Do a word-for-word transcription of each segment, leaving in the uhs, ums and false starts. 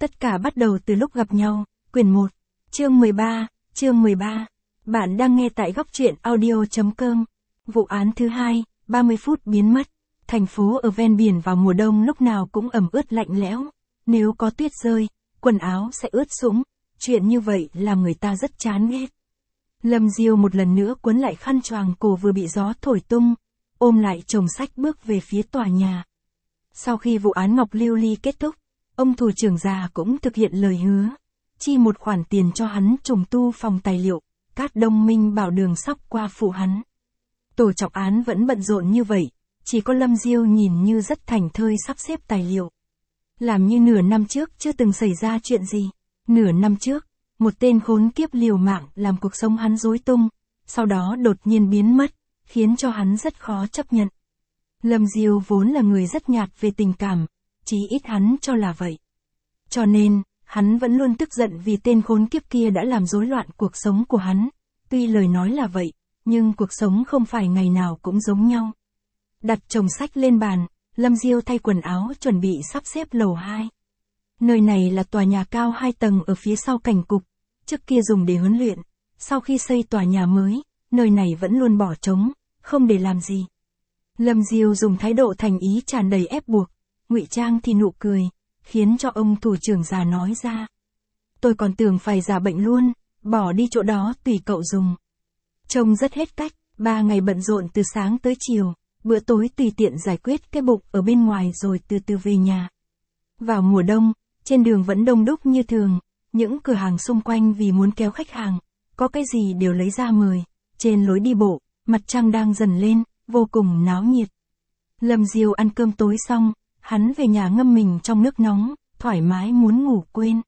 Tất cả bắt đầu từ lúc gặp nhau, quyển một, chương mười ba, chương mười ba. Bạn đang nghe tại góc truyện audio chấm com. Vụ án thứ hai, ba mươi phút biến mất. Thành phố ở ven biển vào mùa đông lúc nào cũng ẩm ướt lạnh lẽo. Nếu có tuyết rơi, quần áo sẽ ướt sũng. Chuyện như vậy làm người ta rất chán ghét. Lâm Diêu một lần nữa quấn lại khăn choàng cổ vừa bị gió thổi tung, ôm lại chồng sách bước về phía tòa nhà. Sau khi vụ án Ngọc Lưu Ly kết thúc, ông thủ trưởng già cũng thực hiện lời hứa, chi một khoản tiền cho hắn trùng tu phòng tài liệu, Cát Đông Minh bảo Đường Sóc qua phụ hắn. Tổ trọng án vẫn bận rộn như vậy, chỉ có Lâm Diêu nhìn như rất thảnh thơi sắp xếp tài liệu. Làm như nửa năm trước chưa từng xảy ra chuyện gì. Nửa năm trước, một tên khốn kiếp liều mạng làm cuộc sống hắn rối tung, sau đó đột nhiên biến mất, khiến cho hắn rất khó chấp nhận. Lâm Diêu vốn là người rất nhạt về tình cảm, chí ít hắn cho là vậy. Cho nên, hắn vẫn luôn tức giận vì tên khốn kiếp kia đã làm rối loạn cuộc sống của hắn. Tuy lời nói là vậy, nhưng cuộc sống không phải ngày nào cũng giống nhau. Đặt chồng sách lên bàn, Lâm Diêu thay quần áo chuẩn bị sắp xếp lầu hai. Nơi này là tòa nhà cao hai tầng ở phía sau cảnh cục, trước kia dùng để huấn luyện. Sau khi xây tòa nhà mới, nơi này vẫn luôn bỏ trống, không để làm gì. Lâm Diêu dùng thái độ thành ý tràn đầy ép buộc, ngụy trang thì nụ cười, khiến cho ông thủ trưởng già nói ra. Tôi còn tưởng phải giả bệnh luôn, bỏ đi chỗ đó tùy cậu dùng. Trông rất hết cách, ba ngày bận rộn từ sáng tới chiều, bữa tối tùy tiện giải quyết cái bụng ở bên ngoài rồi từ từ về nhà. Vào mùa đông, trên đường vẫn đông đúc như thường, những cửa hàng xung quanh vì muốn kéo khách hàng, có cái gì đều lấy ra mời. Trên lối đi bộ, mặt trăng đang dần lên, vô cùng náo nhiệt. Lâm Diêu ăn cơm tối xong, hắn về nhà ngâm mình trong nước nóng, thoải mái muốn ngủ quên.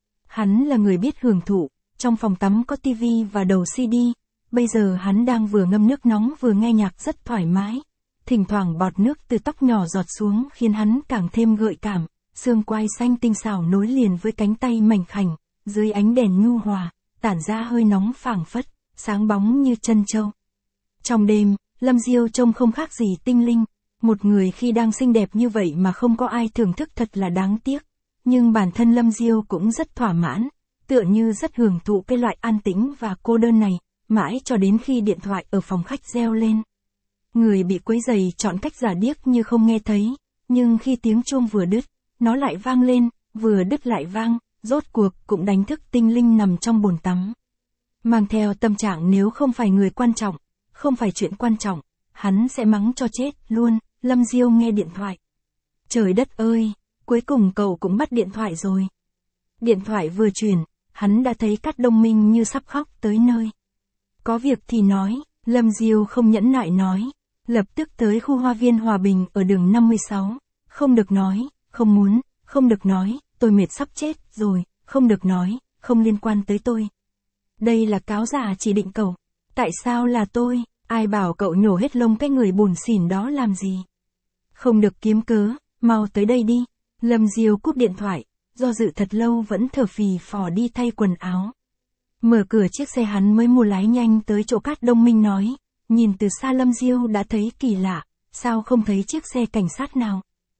Hắn là người biết hưởng thụ, trong phòng tắm có tivi và đầu xê đê, bây giờ hắn đang vừa ngâm nước nóng vừa nghe nhạc rất thoải mái. Thỉnh thoảng bọt nước từ tóc nhỏ giọt xuống khiến hắn càng thêm gợi cảm, xương quai xanh tinh xảo nối liền với cánh tay mảnh khảnh, dưới ánh đèn nhu hòa, tản ra hơi nóng phảng phất, sáng bóng như chân châu. Trong đêm, Lâm Diêu trông không khác gì tinh linh, một người khi đang xinh đẹp như vậy mà không có ai thưởng thức thật là đáng tiếc, nhưng bản thân Lâm Diêu cũng rất thỏa mãn, tựa như rất hưởng thụ cái loại an tĩnh và cô đơn này, mãi cho đến khi điện thoại ở phòng khách reo lên. Người bị quấy rầy chọn cách giả điếc như không nghe thấy, nhưng khi tiếng chuông vừa đứt, nó lại vang lên, vừa đứt lại vang, rốt cuộc cũng đánh thức tinh linh nằm trong bồn tắm. Mang theo tâm trạng nếu không phải người quan trọng, không phải chuyện quan trọng, hắn sẽ mắng cho chết luôn. Lâm Diêu nghe điện thoại. Trời đất ơi, cuối cùng cậu cũng bắt điện thoại rồi. Điện thoại vừa truyền, hắn đã thấy Cát Đông Minh như sắp khóc tới nơi. Có việc thì nói, Lâm Diêu không nhẫn nại nói. Lập tức tới khu hoa viên Hòa Bình ở đường năm mươi sáu. Không được nói, không muốn, không được nói, tôi mệt sắp chết rồi, không được nói, không liên quan tới tôi. Đây là cáo giả chỉ định cậu. Tại sao là tôi, ai bảo cậu nhổ hết lông cái người bùn xỉn đó làm gì? Không được kiếm cớ, mau tới đây đi. Lâm Diêu cúp điện thoại, do dự thật lâu vẫn thở phì phò đi thay quần áo. Mở cửa chiếc xe hắn mới mua lái nhanh tới chỗ Cát Đông Minh nói. Nhìn từ xa Lâm Diêu đã thấy kỳ lạ, sao không thấy chiếc xe cảnh sát nào?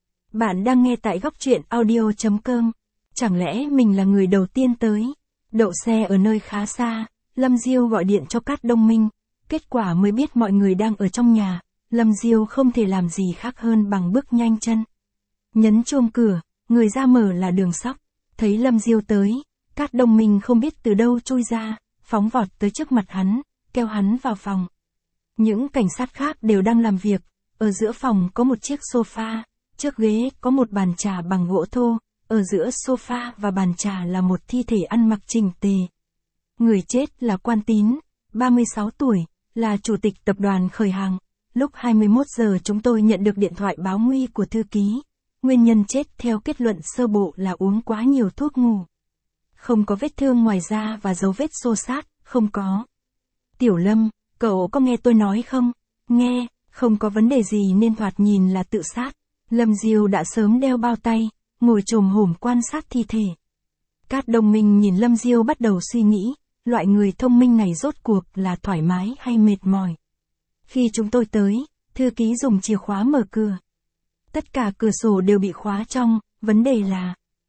Bạn đang nghe tại góc truyện audio chấm com. Chẳng lẽ mình là người đầu tiên tới? Đậu xe ở nơi khá xa, Lâm Diêu gọi điện cho Cát Đông Minh. Kết quả mới biết mọi người đang ở trong nhà, Lâm Diêu không thể làm gì khác hơn bằng bước nhanh chân. Nhấn chuông cửa, người ra mở là Đường Sóc. Thấy Lâm Diêu tới, Cát Đông Minh không biết từ đâu chui ra, phóng vọt tới trước mặt hắn, kéo hắn vào phòng. Những cảnh sát khác đều đang làm việc, ở giữa phòng có một chiếc sofa, trước ghế có một bàn trà bằng gỗ thô, ở giữa sofa và bàn trà là một thi thể ăn mặc chỉnh tề. Người chết là Quan Tín, ba mươi sáu tuổi, là chủ tịch tập đoàn Khởi Hàng. Lúc hai mươi mốt giờ chúng tôi nhận được điện thoại báo nguy của thư ký. Nguyên nhân chết theo kết luận sơ bộ là uống quá nhiều thuốc ngủ. Không có vết thương ngoài da và dấu vết xô xát, không có. Tiểu Lâm, cậu có nghe tôi nói không? Nghe, không có vấn đề gì nên thoạt nhìn là tự sát. Lâm Diêu đã sớm đeo bao tay, ngồi chồm hổm quan sát thi thể. Cát Đông Minh nhìn Lâm Diêu bắt đầu suy nghĩ, loại người thông minh này rốt cuộc là thoải mái hay mệt mỏi. Khi chúng tôi tới, thư ký dùng chìa khóa mở cửa. Tất cả cửa sổ đều bị khóa trong, vấn đề là...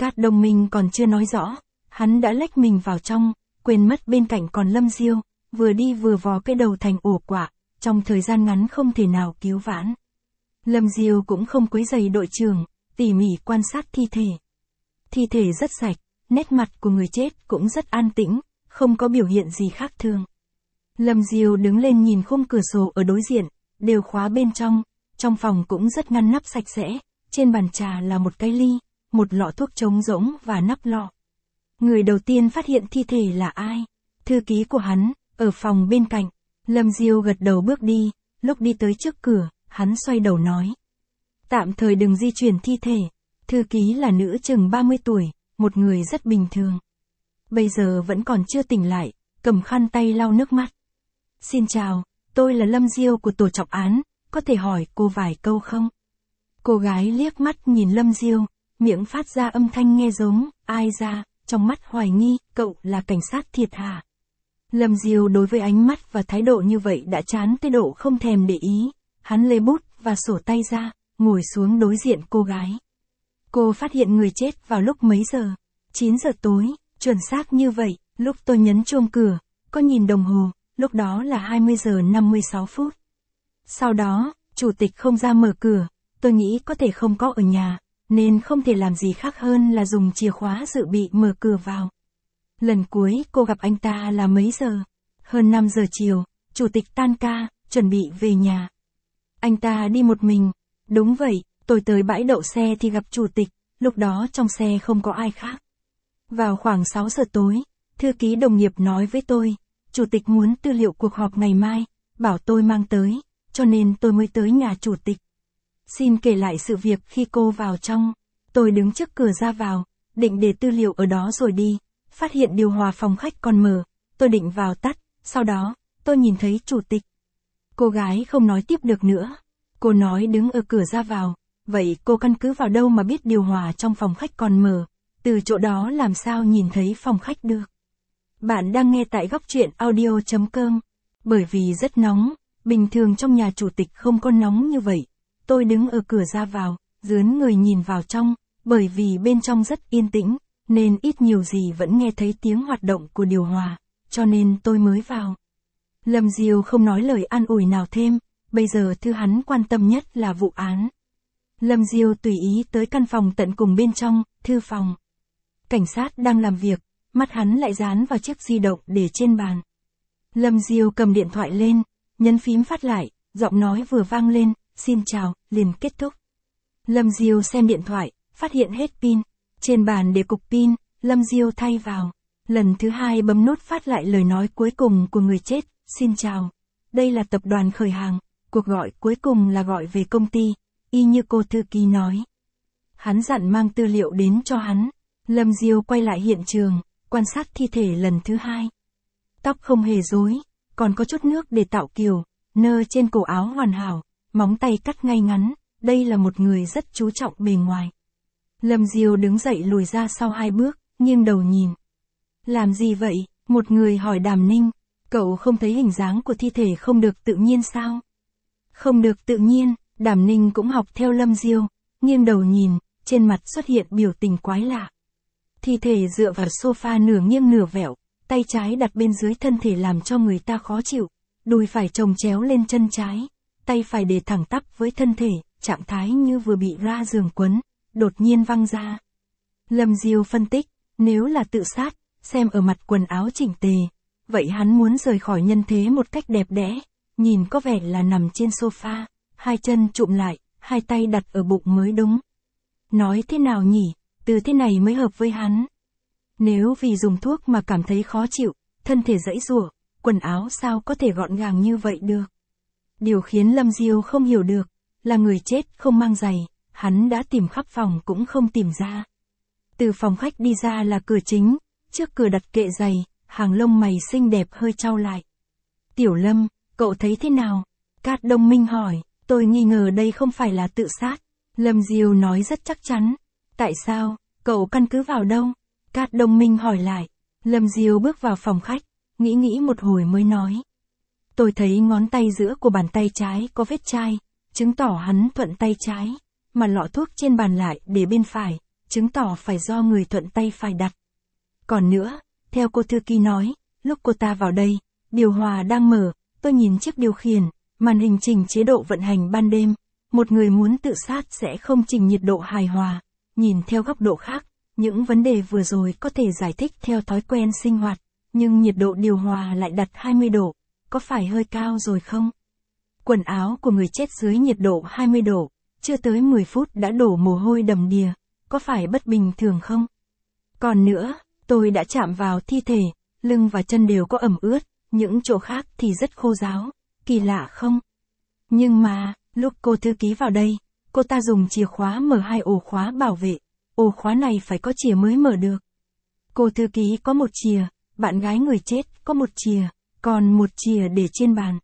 Cát Đông Minh còn chưa nói rõ, hắn đã lách mình vào trong, quên mất bên cạnh còn Lâm Diêu, vừa đi vừa vò cái đầu thành ổ quạ, trong thời gian ngắn không thể nào cứu vãn. Lâm Diêu cũng không quấy rầy đội trưởng, tỉ mỉ quan sát thi thể. Thi thể rất sạch, nét mặt của người chết cũng rất an tĩnh, không có biểu hiện gì khác thường. Lâm Diêu đứng lên nhìn khung cửa sổ ở đối diện, đều khóa bên trong, trong phòng cũng rất ngăn nắp sạch sẽ, trên bàn trà là một cái ly, một lọ thuốc trống rỗng và nắp lọ. Người đầu tiên phát hiện thi thể là ai? Thư ký của hắn, ở phòng bên cạnh. Lâm Diêu gật đầu bước đi, lúc đi tới trước cửa, hắn xoay đầu nói. Tạm thời đừng di chuyển thi thể. Thư ký là nữ chừng ba mươi tuổi, một người rất bình thường. Bây giờ vẫn còn chưa tỉnh lại, cầm khăn tay lau nước mắt. Xin chào, tôi là Lâm Diêu của tổ trọng án, có thể hỏi cô vài câu không? Cô gái liếc mắt nhìn Lâm Diêu, miệng phát ra âm thanh nghe giống, ai ra, trong mắt hoài nghi, cậu là cảnh sát thiệt hả? Lâm Diêu đối với ánh mắt và thái độ như vậy đã chán tới độ không thèm để ý, hắn lấy bút và sổ tay ra, ngồi xuống đối diện cô gái. Cô phát hiện người chết vào lúc mấy giờ? chín giờ tối, chuẩn xác như vậy, lúc tôi nhấn chuông cửa, có nhìn đồng hồ, lúc đó là hai mươi giờ năm mươi sáu phút. Sau đó, chủ tịch không ra mở cửa, tôi nghĩ có thể không có ở nhà, nên không thể làm gì khác hơn là dùng chìa khóa dự bị mở cửa vào. Lần cuối cô gặp anh ta là mấy giờ? Hơn năm giờ chiều, chủ tịch tan ca, chuẩn bị về nhà. Anh ta đi một mình. Đúng vậy, tôi tới bãi đậu xe thì gặp chủ tịch, lúc đó trong xe không có ai khác. Vào khoảng sáu giờ tối, thư ký đồng nghiệp nói với tôi, chủ tịch muốn tư liệu cuộc họp ngày mai, bảo tôi mang tới, cho nên tôi mới tới nhà chủ tịch. Xin kể lại sự việc khi cô vào trong. Tôi đứng trước cửa ra vào, định để tư liệu ở đó rồi đi, phát hiện điều hòa phòng khách còn mở, tôi định vào tắt, sau đó, tôi nhìn thấy chủ tịch. Cô gái không nói tiếp được nữa. Cô nói đứng ở cửa ra vào, vậy cô căn cứ vào đâu mà biết điều hòa trong phòng khách còn mở, từ chỗ đó làm sao nhìn thấy phòng khách được. Bạn đang nghe tại góc truyện audio chấm com. Bởi vì rất nóng, bình thường trong nhà chủ tịch không có nóng như vậy. Tôi đứng ở cửa ra vào, dướn người nhìn vào trong, bởi vì bên trong rất yên tĩnh, nên ít nhiều gì vẫn nghe thấy tiếng hoạt động của điều hòa, cho nên tôi mới vào. Lâm Diêu không nói lời an ủi nào thêm, bây giờ thứ hắn quan tâm nhất là vụ án. Lâm Diêu tùy ý tới căn phòng tận cùng bên trong, thư phòng. Cảnh sát đang làm việc, mắt hắn lại dán vào chiếc di động để trên bàn. Lâm Diêu cầm điện thoại lên, nhấn phím phát lại, giọng nói vừa vang lên, xin chào, liền kết thúc. Lâm Diêu xem điện thoại, phát hiện hết pin. Trên bàn để cục pin, Lâm Diêu thay vào. Lần thứ hai bấm nút phát lại lời nói cuối cùng của người chết, xin chào. Đây là tập đoàn khởi hàng, cuộc gọi cuối cùng là gọi về công ty, y như cô thư ký nói. Hắn dặn mang tư liệu đến cho hắn. Lâm Diêu quay lại hiện trường, quan sát thi thể lần thứ hai. Tóc không hề rối, còn có chút nước để tạo kiều, nơ trên cổ áo hoàn hảo, móng tay cắt ngay ngắn, đây là một người rất chú trọng bề ngoài. Lâm Diêu đứng dậy lùi ra sau hai bước, nghiêng đầu nhìn. Làm gì vậy? Một người hỏi Đàm Ninh, cậu không thấy hình dáng của thi thể không được tự nhiên sao? Không được tự nhiên, Đàm Ninh cũng học theo Lâm Diêu, nghiêng đầu nhìn, trên mặt xuất hiện biểu tình quái lạ. Thi thể dựa vào sofa nửa nghiêng nửa vẹo, tay trái đặt bên dưới thân thể làm cho người ta khó chịu, đùi phải chồng chéo lên chân trái, tay phải để thẳng tắp với thân thể, trạng thái như vừa bị ra giường quấn, đột nhiên văng ra. Lâm Diêu phân tích, nếu là tự sát, xem ở mặt quần áo chỉnh tề, vậy hắn muốn rời khỏi nhân thế một cách đẹp đẽ, nhìn có vẻ là nằm trên sofa, hai chân chụm lại, hai tay đặt ở bụng mới đúng. Nói thế nào nhỉ, từ thế này mới hợp với hắn. Nếu vì dùng thuốc mà cảm thấy khó chịu, thân thể giãy giụa, quần áo sao có thể gọn gàng như vậy được. Điều khiến Lâm Diêu không hiểu được, là người chết không mang giày, hắn đã tìm khắp phòng cũng không tìm ra. Từ phòng khách đi ra là cửa chính, trước cửa đặt kệ giày, hàng lông mày xinh đẹp hơi chau lại. Tiểu Lâm, cậu thấy thế nào? Cát Đông Minh hỏi, tôi nghi ngờ đây không phải là tự sát. Lâm Diêu nói rất chắc chắn. Tại sao, cậu căn cứ vào đâu? Cát Đông Minh hỏi lại. Lâm Diêu bước vào phòng khách, nghĩ nghĩ một hồi mới nói. Tôi thấy ngón tay giữa của bàn tay trái có vết chai, chứng tỏ hắn thuận tay trái, mà lọ thuốc trên bàn lại để bên phải, chứng tỏ phải do người thuận tay phải đặt. Còn nữa, theo cô thư ký nói, lúc cô ta vào đây, điều hòa đang mở, tôi nhìn chiếc điều khiển, màn hình chỉnh chế độ vận hành ban đêm. Một người muốn tự sát sẽ không chỉnh nhiệt độ hài hòa. Nhìn theo góc độ khác, những vấn đề vừa rồi có thể giải thích theo thói quen sinh hoạt, nhưng nhiệt độ điều hòa lại đặt hai mươi độ, có phải hơi cao rồi không? Quần áo của người chết dưới nhiệt độ hai mươi độ, chưa tới mười phút đã đổ mồ hôi đầm đìa, có phải bất bình thường không? Còn nữa, tôi đã chạm vào thi thể, lưng và chân đều có ẩm ướt, những chỗ khác thì rất khô ráo, kỳ lạ không? Nhưng mà, lúc cô thư ký vào đây, cô ta dùng chìa khóa mở hai ổ khóa bảo vệ, ổ khóa này phải có chìa mới mở được. Cô thư ký có một chìa, bạn gái người chết có một chìa, còn một chìa để trên bàn.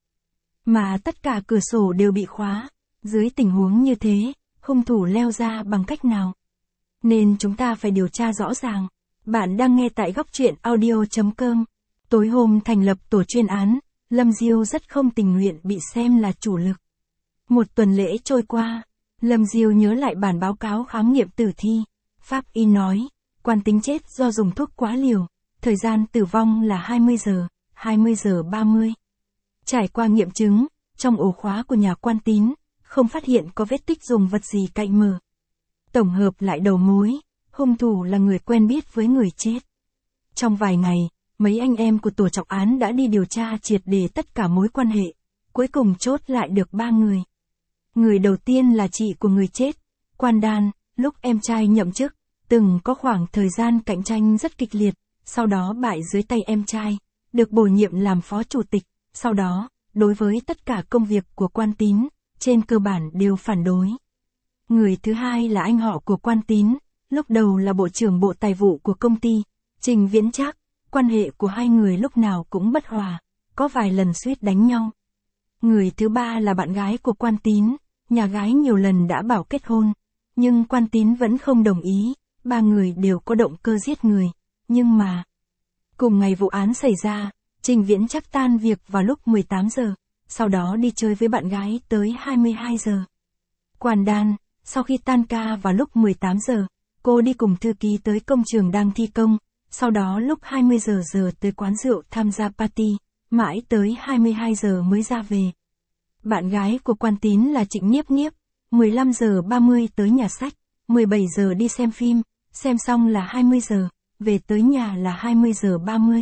Mà tất cả cửa sổ đều bị khóa, dưới tình huống như thế, hung thủ leo ra bằng cách nào? Nên chúng ta phải điều tra rõ ràng. Bạn đang nghe tại góc truyện audio chấm com. Tối hôm thành lập tổ chuyên án, Lâm Diêu rất không tình nguyện bị xem là chủ lực. Một tuần lễ trôi qua, Lâm Diêu nhớ lại bản báo cáo khám nghiệm tử thi. Pháp y nói, quan tính chết do dùng thuốc quá liều, thời gian tử vong là hai mươi giờ, hai mươi giờ ba mươi. Trải qua nghiệm chứng, trong ổ khóa của nhà quan tín, không phát hiện có vết tích dùng vật gì cạy mở. Tổng hợp lại đầu mối, hung thủ là người quen biết với người chết. Trong vài ngày, mấy anh em của tổ trọng án đã đi điều tra triệt để tất cả mối quan hệ, cuối cùng chốt lại được ba người. Người đầu tiên là chị của người chết, Quan Đan, lúc em trai nhậm chức, từng có khoảng thời gian cạnh tranh rất kịch liệt, sau đó bại dưới tay em trai, được bổ nhiệm làm phó chủ tịch, sau đó, đối với tất cả công việc của Quan Tín, trên cơ bản đều phản đối. Người thứ hai là anh họ của Quan Tín, lúc đầu là bộ trưởng bộ tài vụ của công ty, Trình Viễn Trác, quan hệ của hai người lúc nào cũng bất hòa, có vài lần suýt đánh nhau. Người thứ ba là bạn gái của Quan Tín, nhà gái nhiều lần đã bảo kết hôn, nhưng Quan Tín vẫn không đồng ý, ba người đều có động cơ giết người, nhưng mà... Cùng ngày vụ án xảy ra, Trình Viễn Trác tan việc vào lúc mười tám giờ, sau đó đi chơi với bạn gái tới hai mươi hai giờ. Quan Đan, sau khi tan ca vào lúc mười tám giờ, cô đi cùng thư ký tới công trường đang thi công, sau đó lúc hai mươi giờ giờ tới quán rượu tham gia party, mãi tới hai mươi hai giờ mới ra về. Bạn gái của Quan Tín là Trịnh Nhiếp Nhiếp, mười lăm giờ ba mươi tới nhà sách, mười bảy giờ đi xem phim, xem xong là hai mươi giờ, về tới nhà là hai mươi giờ ba mươi.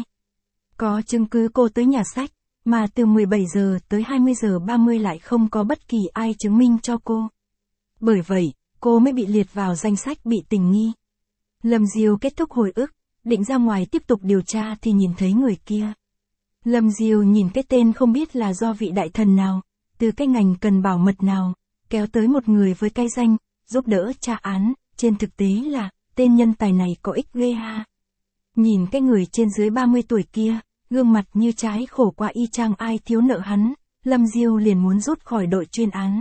Có chứng cứ cô tới nhà sách, mà từ mười bảy giờ tới hai mươi giờ ba mươi lại không có bất kỳ ai chứng minh cho cô. Bởi vậy, cô mới bị liệt vào danh sách bị tình nghi. Lâm Diêu kết thúc hồi ức, định ra ngoài tiếp tục điều tra thì nhìn thấy người kia. Lâm Diêu nhìn cái tên không biết là do vị đại thần nào, từ cái ngành cần bảo mật nào, kéo tới một người với cái danh, giúp đỡ tra án, trên thực tế là, tên nhân tài này có ích ghê ha. Nhìn cái người trên dưới ba mươi tuổi kia, gương mặt như trái khổ qua y chang ai thiếu nợ hắn, Lâm Diêu liền muốn rút khỏi đội chuyên án.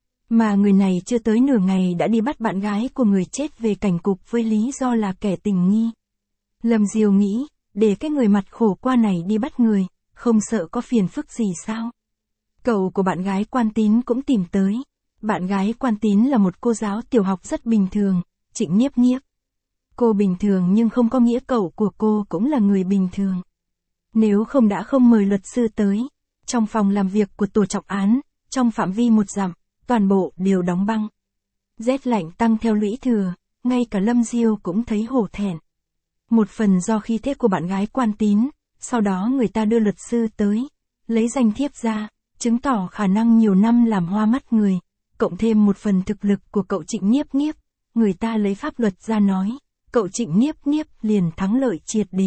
Mà người này chưa tới nửa ngày đã đi bắt bạn gái của người chết về cảnh cục với lý do là kẻ tình nghi. Lâm Diêu nghĩ, để cái người mặt khổ qua này đi bắt người, không sợ có phiền phức gì sao? Cậu của bạn gái Quan Tín cũng tìm tới. Bạn gái Quan Tín là một cô giáo tiểu học rất bình thường, Trịnh Nhiếp Nhiếp. Cô bình thường nhưng không có nghĩa cậu của cô cũng là người bình thường. Nếu không đã không mời luật sư tới. Trong phòng làm việc của tổ trọng án, trong phạm vi một dặm, toàn bộ đều đóng băng. Rét lạnh tăng theo lũy thừa, ngay cả Lâm Diêu cũng thấy hổ thẹn. Một phần do khí thế của bạn gái Quan Tín, sau đó người ta đưa luật sư tới, lấy danh thiếp ra, chứng tỏ khả năng nhiều năm làm hoa mắt người, cộng thêm một phần thực lực của cậu Trịnh Nhiếp Nhiếp, người ta lấy pháp luật ra nói, cậu Trịnh Nhiếp Nhiếp liền thắng lợi triệt đề.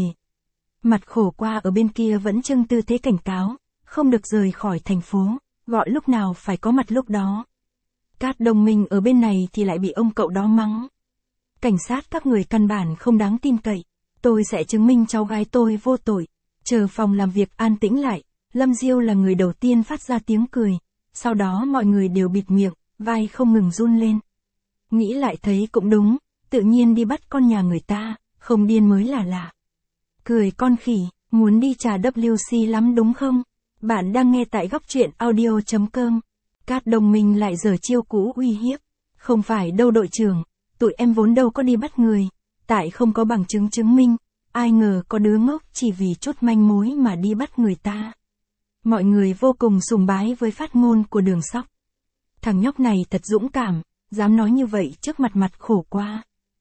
Mặt khổ qua ở bên kia vẫn trưng tư thế cảnh cáo, không được rời khỏi thành phố, gọi lúc nào phải có mặt lúc đó. Cát đồng minh ở bên này thì lại bị ông cậu đó mắng. Cảnh sát các người căn bản không đáng tin cậy, tôi sẽ chứng minh cháu gái tôi vô tội. Chờ phòng làm việc an tĩnh lại, Lâm Diêu là người đầu tiên phát ra tiếng cười, sau đó mọi người đều bịt miệng, vai không ngừng run lên. Nghĩ lại thấy cũng đúng, tự nhiên đi bắt con nhà người ta, không điên mới là lạ. Cười con khỉ, muốn đi trà W C lắm đúng không? Bạn đang nghe tại góc truyện audio chấm com. Cát đồng minh lại giở chiêu cũ uy hiếp. Không phải đâu đội trưởng, tụi em vốn đâu có đi bắt người, tại không có bằng chứng chứng minh, ai ngờ có đứa ngốc chỉ vì chút manh mối mà đi bắt người ta. Mọi người vô cùng sùng bái với phát ngôn của Đường Sóc. Thằng nhóc này thật dũng cảm, dám nói như vậy trước mặt Mặt Khổ Qua.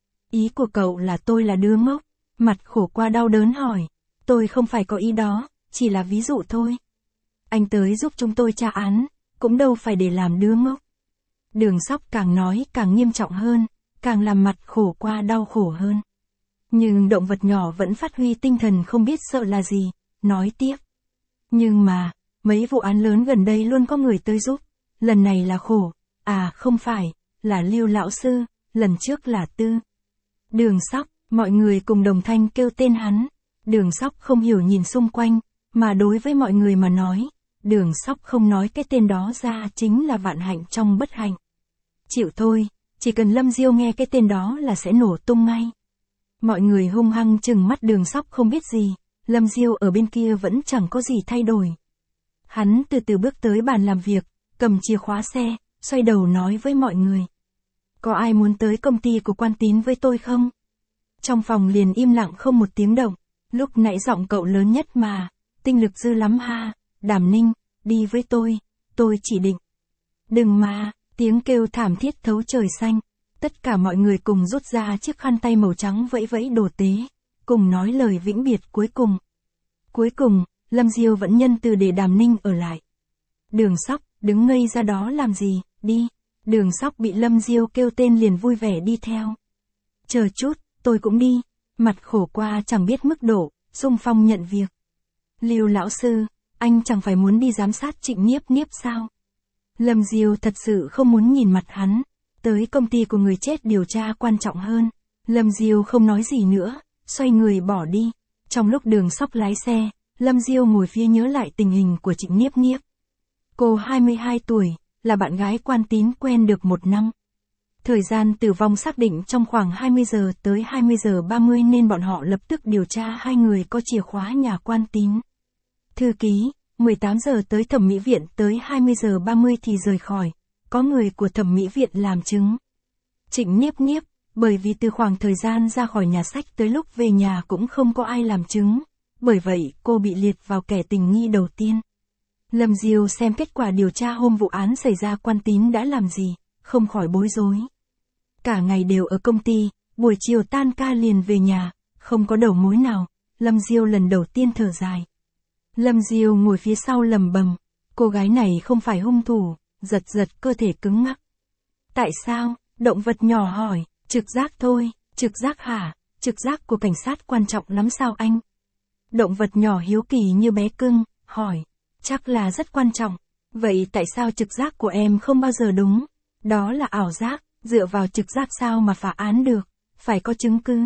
Ý của cậu là tôi là đứa ngốc? Mặt Khổ Qua đau đớn hỏi. Tôi không phải có ý đó, chỉ là ví dụ thôi. Anh tới giúp chúng tôi tra án, cũng đâu phải để làm đứa ngốc. Đường Sóc càng nói càng nghiêm trọng hơn, càng làm Mặt Khổ Qua đau khổ hơn. Nhưng động vật nhỏ vẫn phát huy tinh thần không biết sợ là gì, nói tiếp. Nhưng mà, mấy vụ án lớn gần đây luôn có người tới giúp, lần này là Khổ, à không phải, là Lưu lão sư, lần trước là Tư. Đường Sóc, mọi người cùng đồng thanh kêu tên hắn. Đường Sóc không hiểu nhìn xung quanh, mà đối với mọi người mà nói, Đường Sóc không nói cái tên đó ra chính là vạn hạnh trong bất hạnh. Chịu thôi, chỉ cần Lâm Diêu nghe cái tên đó là sẽ nổ tung ngay. Mọi người hung hăng chừng mắt Đường Sóc không biết gì, Lâm Diêu ở bên kia vẫn chẳng có gì thay đổi. Hắn từ từ bước tới bàn làm việc, cầm chìa khóa xe, xoay đầu nói với mọi người. Có ai muốn tới công ty của Quan Tín với tôi không? Trong phòng liền im lặng không một tiếng động, lúc nãy giọng cậu lớn nhất mà, tinh lực dư lắm ha, Đàm Ninh, đi với tôi, tôi chỉ định. Đừng mà, tiếng kêu thảm thiết thấu trời xanh, tất cả mọi người cùng rút ra chiếc khăn tay màu trắng vẫy vẫy đồ tế, cùng nói lời vĩnh biệt cuối cùng. Cuối cùng, Lâm Diêu vẫn nhân từ để Đàm Ninh ở lại. Đường Sóc, đứng ngây ra đó làm gì, đi. Đường Sóc bị Lâm Diêu kêu tên liền vui vẻ đi theo. Chờ chút, tôi cũng đi. Mặt Khổ Qua chẳng biết mức độ, xung phong nhận việc. Lưu lão sư, anh chẳng phải muốn đi giám sát Trịnh Niếp Niếp sao? Lâm Diêu thật sự không muốn nhìn mặt hắn. Tới công ty của người chết điều tra quan trọng hơn. Lâm Diêu không nói gì nữa, xoay người bỏ đi. Trong lúc Đường Sóc lái xe, Lâm Diêu ngồi phía nhớ lại tình hình của Trịnh Niếp Niếp. Cô hai mươi hai tuổi, là bạn gái Quan Tín quen được một năm. Thời gian tử vong xác định trong khoảng hai mươi giờ tới hai mươi giờ ba mươi nên bọn họ lập tức điều tra hai người có chìa khóa nhà Quan Tín. Thư ký, mười tám giờ tới thẩm mỹ viện tới hai mươi giờ ba mươi thì rời khỏi, có người của thẩm mỹ viện làm chứng. Trịnh Niếp Niếp, bởi vì từ khoảng thời gian ra khỏi nhà sách tới lúc về nhà cũng không có ai làm chứng, bởi vậy cô bị liệt vào kẻ tình nghi đầu tiên. Lâm Diêu xem kết quả điều tra hôm vụ án xảy ra Quan Tín đã làm gì, không khỏi bối rối. Cả ngày đều ở công ty, buổi chiều tan ca liền về nhà, không có đầu mối nào, Lâm Diêu lần đầu tiên thở dài. Lâm Diêu ngồi phía sau lầm bầm, cô gái này không phải hung thủ, giật giật cơ thể cứng ngắc. Tại sao? Động vật nhỏ hỏi, trực giác thôi, trực giác hả? Trực giác của cảnh sát quan trọng lắm sao anh? Động vật nhỏ hiếu kỳ như bé cưng, hỏi. Chắc là rất quan trọng. Vậy tại sao trực giác của em không bao giờ đúng? Đó là ảo giác, dựa vào trực giác sao mà phá án được, phải có chứng cứ.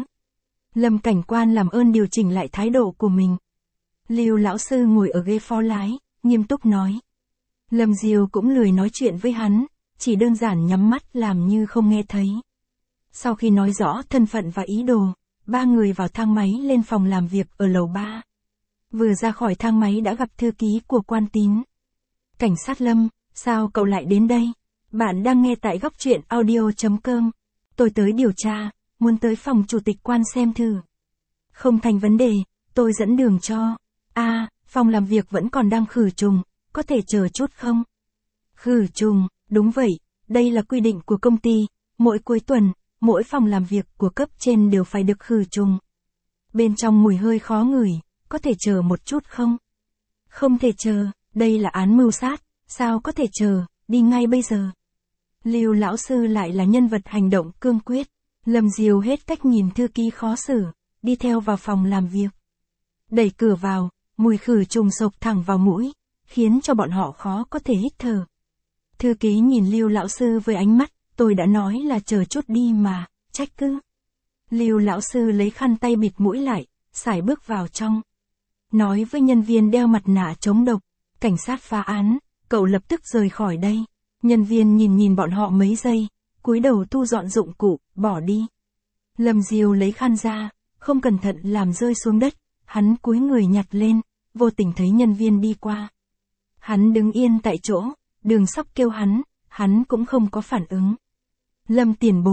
Lâm cảnh quan làm ơn điều chỉnh lại thái độ của mình. Lưu lão sư ngồi ở ghế phó lái, nghiêm túc nói. Lâm Diêu cũng lười nói chuyện với hắn, chỉ đơn giản nhắm mắt làm như không nghe thấy. Sau khi nói rõ thân phận và ý đồ, ba người vào thang máy lên phòng làm việc ở lầu ba. Vừa ra khỏi thang máy đã gặp thư ký của Quan Tín. Cảnh sát Lâm, sao cậu lại đến đây? Bạn đang nghe tại góc truyện audio chấm com. Tôi tới điều tra, muốn tới phòng chủ tịch Quan xem thử. Không thành vấn đề, tôi dẫn đường cho. À, phòng làm việc vẫn còn đang khử trùng, có thể chờ chút không? Khử trùng, đúng vậy, đây là quy định của công ty, mỗi cuối tuần, mỗi phòng làm việc của cấp trên đều phải được khử trùng. Bên trong mùi hơi khó ngửi, có thể chờ một chút không? Không thể chờ, đây là án mưu sát, sao có thể chờ, đi ngay bây giờ. Lưu lão sư lại là nhân vật hành động cương quyết, Lâm Diêu hết cách nhìn thư ký khó xử, đi theo vào phòng làm việc. Đẩy cửa vào, mùi khử trùng xộc thẳng vào mũi, khiến cho bọn họ khó có thể hít thở. Thư ký nhìn Lưu lão sư với ánh mắt, tôi đã nói là chờ chút đi mà, trách cứ. Lưu lão sư lấy khăn tay bịt mũi lại, sải bước vào trong. Nói với nhân viên đeo mặt nạ chống độc, cảnh sát phá án, cậu lập tức rời khỏi đây. Nhân viên nhìn nhìn bọn họ mấy giây, cúi đầu thu dọn dụng cụ, bỏ đi. Lâm Diêu lấy khăn ra, không cẩn thận làm rơi xuống đất, hắn cúi người nhặt lên, vô tình thấy nhân viên đi qua. Hắn đứng yên tại chỗ, Đường Sóc kêu hắn, hắn cũng không có phản ứng. Lâm tiền bối,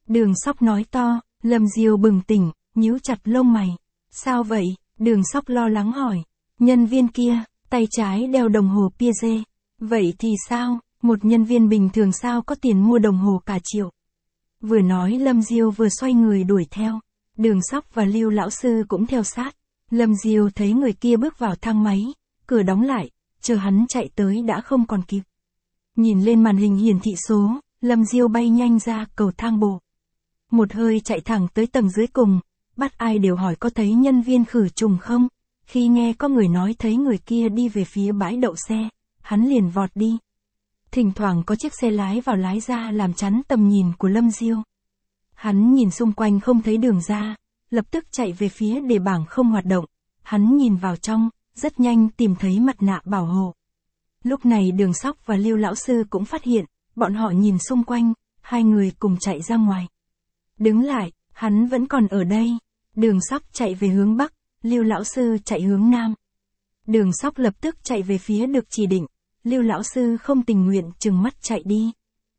Đường Sóc nói to. Lâm Diêu bừng tỉnh, nhíu chặt lông mày. Sao vậy? Đường Sóc lo lắng hỏi. Nhân viên kia, tay trái đeo đồng hồ Piaget. Vậy thì sao? Một nhân viên bình thường sao có tiền mua đồng hồ cả triệu? Vừa nói Lâm Diêu vừa xoay người đuổi theo. Đường Sóc và Lưu lão sư cũng theo sát. Lâm Diêu thấy người kia bước vào thang máy, cửa đóng lại, chờ hắn chạy tới đã không còn kịp. Nhìn lên màn hình hiển thị số, Lâm Diêu bay nhanh ra cầu thang bộ. Một hơi chạy thẳng tới tầng dưới cùng, bắt ai đều hỏi có thấy nhân viên khử trùng không. Khi nghe có người nói thấy người kia đi về phía bãi đậu xe, hắn liền vọt đi. Thỉnh thoảng có chiếc xe lái vào lái ra làm chắn tầm nhìn của Lâm Diêu. Hắn nhìn xung quanh không thấy đường ra, lập tức chạy về phía đề bảng không hoạt động. Hắn nhìn vào trong, rất nhanh tìm thấy mặt nạ bảo hộ. Lúc này Đường Sóc và Lưu lão sư cũng phát hiện, bọn họ nhìn xung quanh, hai người cùng chạy ra ngoài. Đứng lại, hắn vẫn còn ở đây. Đường Sóc chạy về hướng Bắc, Lưu lão sư chạy hướng Nam. Đường Sóc lập tức chạy về phía được chỉ định, Lưu lão sư không tình nguyện trừng mắt chạy đi.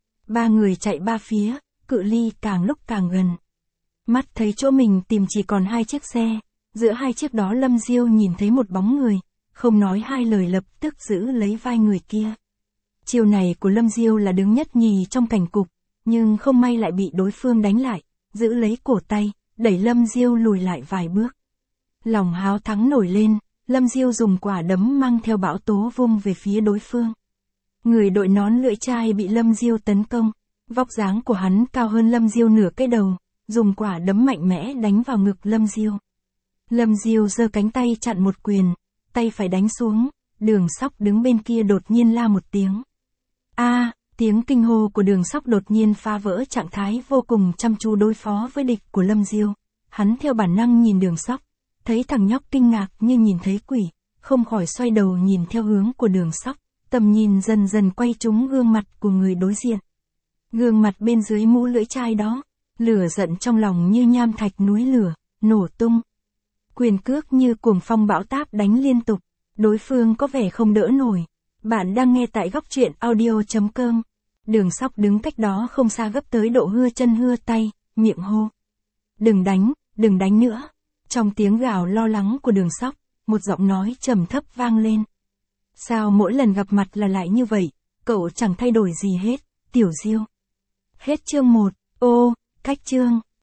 Ba người chạy ba phía, cự ly càng lúc càng gần. Mắt thấy chỗ mình tìm chỉ còn hai chiếc xe, giữa hai chiếc đó Lâm Diêu nhìn thấy một bóng người, không nói hai lời lập tức giữ lấy vai người kia. Chiều này của Lâm Diêu là đứng nhất nhì trong cảnh cục, nhưng không may lại bị đối phương đánh lại, giữ lấy cổ tay, đẩy Lâm Diêu lùi lại vài bước. Lòng háo thắng nổi lên, Lâm Diêu dùng quả đấm mang theo bão tố vung về phía đối phương. Người đội nón lưỡi chai bị Lâm Diêu tấn công, vóc dáng của hắn cao hơn Lâm Diêu nửa cái đầu, dùng quả đấm mạnh mẽ đánh vào ngực Lâm Diêu. Lâm Diêu giơ cánh tay chặn một quyền, tay phải đánh xuống, Đường Sóc đứng bên kia đột nhiên la một tiếng. A, tiếng kinh hô của Đường Sóc đột nhiên phá vỡ trạng thái vô cùng chăm chú đối phó với địch của Lâm Diêu. Hắn theo bản năng nhìn Đường Sóc, thấy thằng nhóc kinh ngạc như nhìn thấy quỷ, không khỏi xoay đầu nhìn theo hướng của Đường Sóc, tầm nhìn dần dần quay trúng gương mặt của người đối diện. Gương mặt bên dưới mũ lưỡi chai đó, lửa giận trong lòng như nham thạch núi lửa, nổ tung. Quyền cước như cuồng phong bão táp đánh liên tục, đối phương có vẻ không đỡ nổi. Bạn đang nghe tại góc truyện audio chấm com. Đường Sóc đứng cách đó không xa gấp tới độ hưa chân hưa tay, miệng hô. Đừng đánh, đừng đánh nữa. Trong tiếng gào lo lắng của Đường Sóc, một giọng nói trầm thấp vang lên. Sao mỗi lần gặp mặt là lại như vậy, cậu chẳng thay đổi gì hết, Tiểu Diêu. Hết chương một, ô, cách chương.